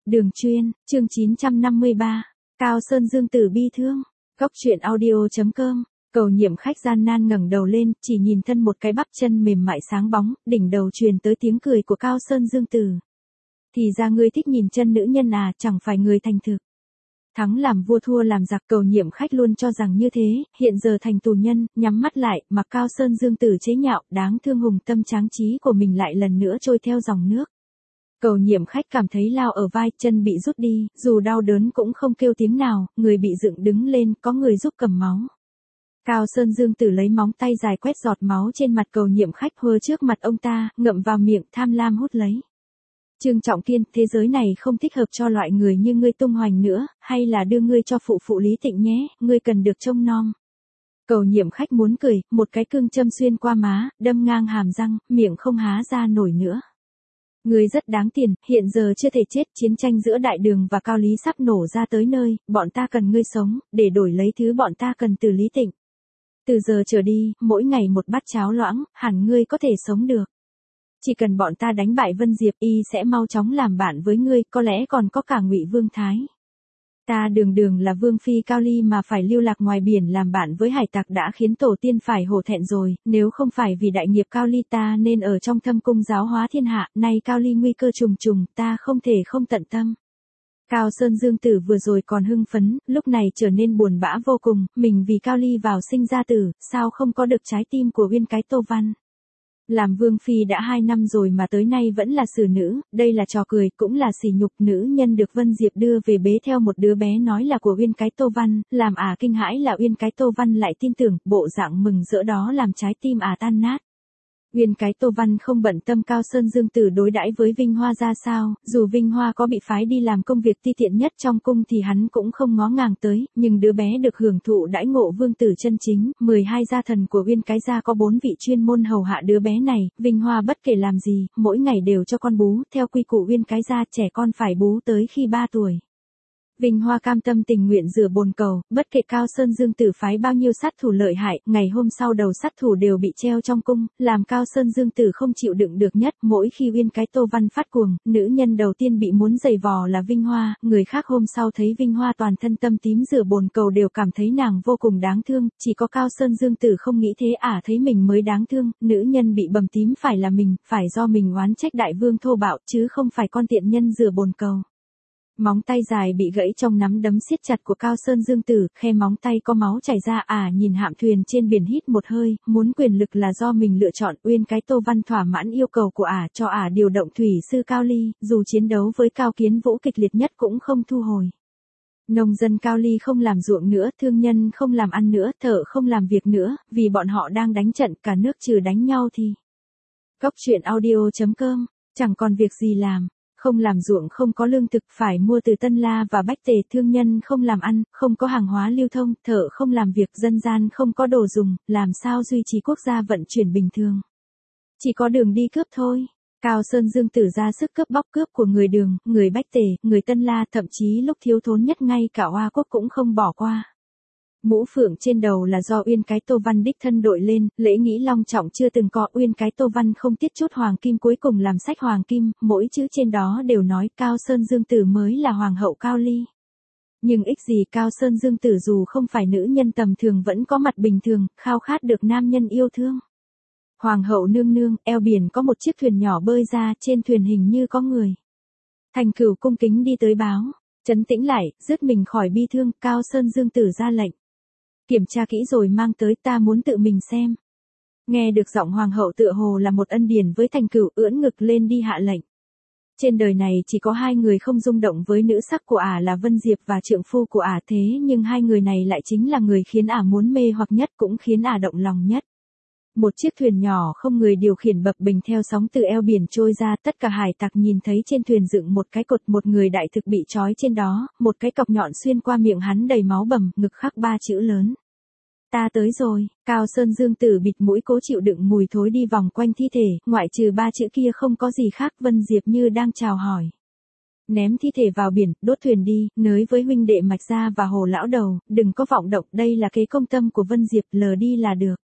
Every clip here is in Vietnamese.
Đường Chuyên, chương 953. Cao Sơn Dương Tử bi thương. Góc truyện audio.com. Cầu nhiệm khách gian nan ngẩng đầu lên, chỉ nhìn thân một cái bắp chân mềm mại sáng bóng, đỉnh đầu truyền tới tiếng cười của Cao Sơn Dương Tử. Thì ra ngươi thích nhìn chân nữ nhân à, chẳng phải người thành thực. Thắng làm vua thua làm giặc, cầu nhiệm khách luôn cho rằng như thế, hiện giờ thành tù nhân, nhắm mắt lại, mặc Cao Sơn Dương Tử chế nhạo, đáng thương hùng tâm tráng trí của mình lại lần nữa trôi theo dòng nước. Cầu nhiệm khách cảm thấy lao ở vai, chân bị rút đi, dù đau đớn cũng không kêu tiếng nào, người bị dựng đứng lên, có người giúp cầm máu. Cao Sơn Dương Tử lấy móng tay dài quét giọt máu trên mặt cầu nhiệm khách hơ trước mặt ông ta, ngậm vào miệng, tham lam hút lấy. Trương Trọng Kiên, thế giới này không thích hợp cho loại người như ngươi tung hoành nữa, hay là đưa ngươi cho phụ Lý Tịnh nhé, ngươi cần được trông nom. Cầu nhiệm khách muốn cười, một cái cương châm xuyên qua má, đâm ngang hàm răng, miệng không há ra nổi nữa. Ngươi rất đáng tiền, hiện giờ chưa thể chết, chiến tranh giữa Đại Đường và Cao Lý sắp nổ ra tới nơi, bọn ta cần ngươi sống, để đổi lấy thứ bọn ta cần từ Lý Tịnh. Từ giờ trở đi, mỗi ngày một bát cháo loãng, hẳn ngươi có thể sống được. Chỉ cần bọn ta đánh bại Vân Diệp, y sẽ mau chóng làm bạn với ngươi, có lẽ còn có cả Ngụy Vương Thái. Ta đường là vương phi Cao Ly mà phải lưu lạc ngoài biển làm bạn với hải tặc đã khiến tổ tiên phải hổ thẹn rồi, nếu không phải vì đại nghiệp Cao Ly ta nên ở trong thâm cung giáo hóa thiên hạ, nay Cao Ly nguy cơ trùng trùng, ta không thể không tận tâm. Cao Sơn Dương Tử vừa rồi còn hưng phấn, lúc này trở nên buồn bã vô cùng, mình vì Cao Ly vào sinh ra tử, sao không có được trái tim của Uyên Cái Tô Văn. Làm vương phi đã 2 năm rồi mà tới nay vẫn là xử nữ, đây là trò cười, cũng là sỉ nhục. Nữ nhân được Vân Diệp đưa về bế theo một đứa bé nói là của Uyên Cái Tô Văn, làm kinh hãi là Uyên Cái Tô Văn lại tin tưởng, bộ dạng mừng rỡ đó làm trái tim tan nát. Uyên Cái Tô Văn không bận tâm Cao Sơn Dương Tử đối đãi với Vinh Hoa ra sao, dù Vinh Hoa có bị phái đi làm công việc ti tiện nhất trong cung thì hắn cũng không ngó ngàng tới, nhưng đứa bé được hưởng thụ đãi ngộ vương tử chân chính, 12 gia thần của Uyên Cái gia có 4 vị chuyên môn hầu hạ đứa bé này, Vinh Hoa bất kể làm gì, mỗi ngày đều cho con bú, theo quy củ Uyên Cái gia trẻ con phải bú tới khi 3 tuổi. Vinh Hoa cam tâm tình nguyện rửa bồn cầu, bất kể Cao Sơn Dương Tử phái bao nhiêu sát thủ lợi hại, ngày hôm sau đầu sát thủ đều bị treo trong cung, làm Cao Sơn Dương Tử không chịu đựng được nhất, mỗi khi Uyên Cái Tô Văn phát cuồng, nữ nhân đầu tiên bị muốn giày vò là Vinh Hoa, người khác hôm sau thấy Vinh Hoa toàn thân tâm tím rửa bồn cầu đều cảm thấy nàng vô cùng đáng thương, chỉ có Cao Sơn Dương Tử không nghĩ thế, thấy mình mới đáng thương, nữ nhân bị bầm tím phải là mình, phải do mình oán trách đại vương thô bạo chứ không phải con tiện nhân rửa bồn cầu. Móng tay dài bị gãy trong nắm đấm siết chặt của Cao Sơn Dương Tử, khe móng tay có máu chảy ra, nhìn hạm thuyền trên biển hít một hơi, muốn quyền lực là do mình lựa chọn. Uyên Cái Tô Văn thỏa mãn yêu cầu của cho điều động thủy sư Cao Ly, dù chiến đấu với Cao Kiến Vũ kịch liệt nhất cũng không thu hồi. Nông dân Cao Ly không làm ruộng nữa, thương nhân không làm ăn nữa, thợ không làm việc nữa, vì bọn họ đang đánh trận, cả nước trừ đánh nhau thì. Góc truyện audio.com, chẳng còn việc gì làm. Không làm ruộng không có lương thực phải mua từ Tân La và Bách Tề, thương nhân không làm ăn, không có hàng hóa lưu thông, thợ không làm việc, dân gian không có đồ dùng, làm sao duy trì quốc gia vận chuyển bình thường. Chỉ có đường đi cướp thôi. Cao Sơn Dương Tử ra sức cướp bóc cướp của người Đường, người Bách Tề, người Tân La, thậm chí lúc thiếu thốn nhất ngay cả Hoa Quốc cũng không bỏ qua. Mũ phượng trên đầu là do Uyên Cái Tô Văn đích thân đội lên, lễ nghĩ long trọng chưa từng có. Uyên Cái Tô Văn không tiết chút hoàng kim, cuối cùng làm sách hoàng kim, mỗi chữ trên đó đều nói Cao Sơn Dương Tử mới là hoàng hậu Cao Ly. Nhưng ích gì, Cao Sơn Dương Tử dù không phải nữ nhân tầm thường vẫn có mặt bình thường, khao khát được nam nhân yêu thương. Hoàng hậu nương nương, eo biển có một chiếc thuyền nhỏ bơi ra, trên thuyền hình như có người. Thành Cửu cung kính đi tới báo, trấn tĩnh lại, dứt mình khỏi bi thương. Cao Sơn Dương Tử ra lệnh. Kiểm tra kỹ rồi mang tới, ta muốn tự mình xem. Nghe được giọng hoàng hậu tựa hồ là một ân điển với Thành Cửu, ưỡn ngực lên đi hạ lệnh. Trên đời này chỉ có 2 người không rung động với nữ sắc của là Vân Diệp và trượng phu của thế nhưng 2 người này lại chính là người khiến muốn mê hoặc nhất, cũng khiến động lòng nhất. Một chiếc thuyền nhỏ không người điều khiển bập bềnh theo sóng từ eo biển trôi ra, tất cả hải tặc nhìn thấy trên thuyền dựng một cái cột, một người đại thực bị trói trên đó, một cái cọc nhọn xuyên qua miệng hắn đầy máu bầm, ngực khắc 3 chữ lớn. Ta tới rồi. Cao Sơn Dương Tử bịt mũi cố chịu đựng mùi thối đi vòng quanh thi thể, ngoại trừ 3 chữ kia không có gì khác. Vân Diệp như đang chào hỏi. Ném thi thể vào biển, đốt thuyền đi, nới với huynh đệ Mạch Gia và Hồ lão đầu, đừng có vọng động, đây là kế công tâm của Vân Diệp, lờ đi là được.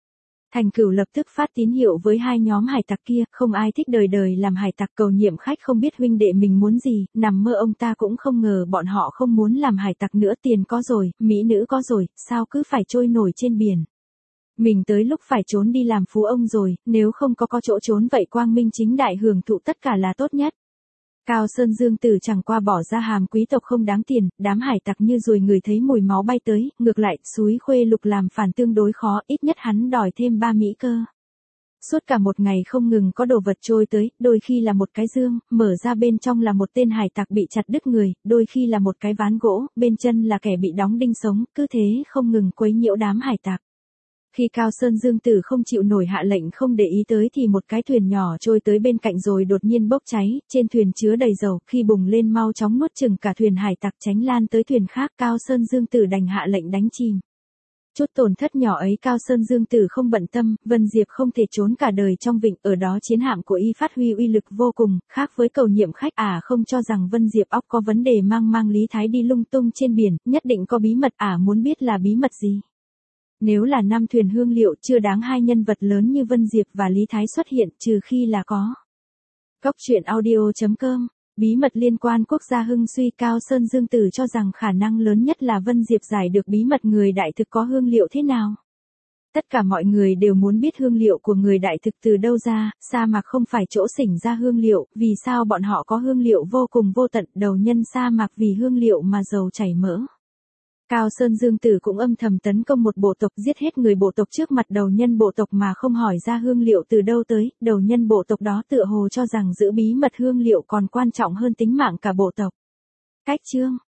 Thành Cửu lập tức phát tín hiệu với hai nhóm hải tặc kia, không ai thích đời đời làm hải tặc. Cầu Nhiệm Khách không biết huynh đệ mình muốn gì, nằm mơ ông ta cũng không ngờ bọn họ không muốn làm hải tặc nữa. Tiền có rồi, mỹ nữ có rồi, sao cứ phải trôi nổi trên biển. Mình tới lúc phải trốn đi làm phú ông rồi, nếu không có chỗ trốn vậy quang minh chính đại hưởng thụ tất cả là tốt nhất. Cao Sơn Dương Tử chẳng qua bỏ ra hàm quý tộc không đáng tiền, đám hải tặc như ruồi người thấy mùi máu bay tới, ngược lại, Súi Khuê Lục làm phản tương đối khó, ít nhất hắn đòi thêm 3 mỹ cơ. Suốt cả một ngày không ngừng có đồ vật trôi tới, đôi khi là một cái dương, mở ra bên trong là một tên hải tặc bị chặt đứt người, đôi khi là một cái ván gỗ, bên chân là kẻ bị đóng đinh sống, cứ thế không ngừng quấy nhiễu đám hải tặc. Khi Cao Sơn Dương Tử không chịu nổi hạ lệnh không để ý tới thì một cái thuyền nhỏ trôi tới bên cạnh rồi đột nhiên bốc cháy, trên thuyền chứa đầy dầu, khi bùng lên mau chóng nuốt chửng cả thuyền hải tặc tránh lan tới thuyền khác. Cao Sơn Dương Tử đành hạ lệnh đánh chìm. Chút tổn thất nhỏ ấy Cao Sơn Dương Tử không bận tâm, Vân Diệp không thể trốn cả đời trong vịnh, ở đó chiến hạm của y phát huy uy lực vô cùng, khác với Cầu Nhiệm Khách không cho rằng Vân Diệp óc có vấn đề mang Lý Thái đi lung tung trên biển, nhất định có bí mật muốn biết là bí mật gì. Nếu là 5 thuyền hương liệu chưa đáng hai nhân vật lớn như Vân Diệp và Lý Thái xuất hiện, trừ khi là có. Góc truyện audio.com. Bí mật liên quan quốc gia hưng suy. Cao Sơn Dương Tử cho rằng khả năng lớn nhất là Vân Diệp giải được bí mật người đại thực có hương liệu thế nào. Tất cả mọi người đều muốn biết hương liệu của người đại thực từ đâu ra, sa mạc không phải chỗ xỉnh ra hương liệu, vì sao bọn họ có hương liệu vô cùng vô tận, đầu nhân sa mạc vì hương liệu mà dầu chảy mỡ. Cao Sơn Dương Tử cũng âm thầm tấn công một bộ tộc, giết hết người bộ tộc trước mặt đầu nhân bộ tộc mà không hỏi ra hương liệu từ đâu tới, đầu nhân bộ tộc đó tựa hồ cho rằng giữ bí mật hương liệu còn quan trọng hơn tính mạng cả bộ tộc. Cách chương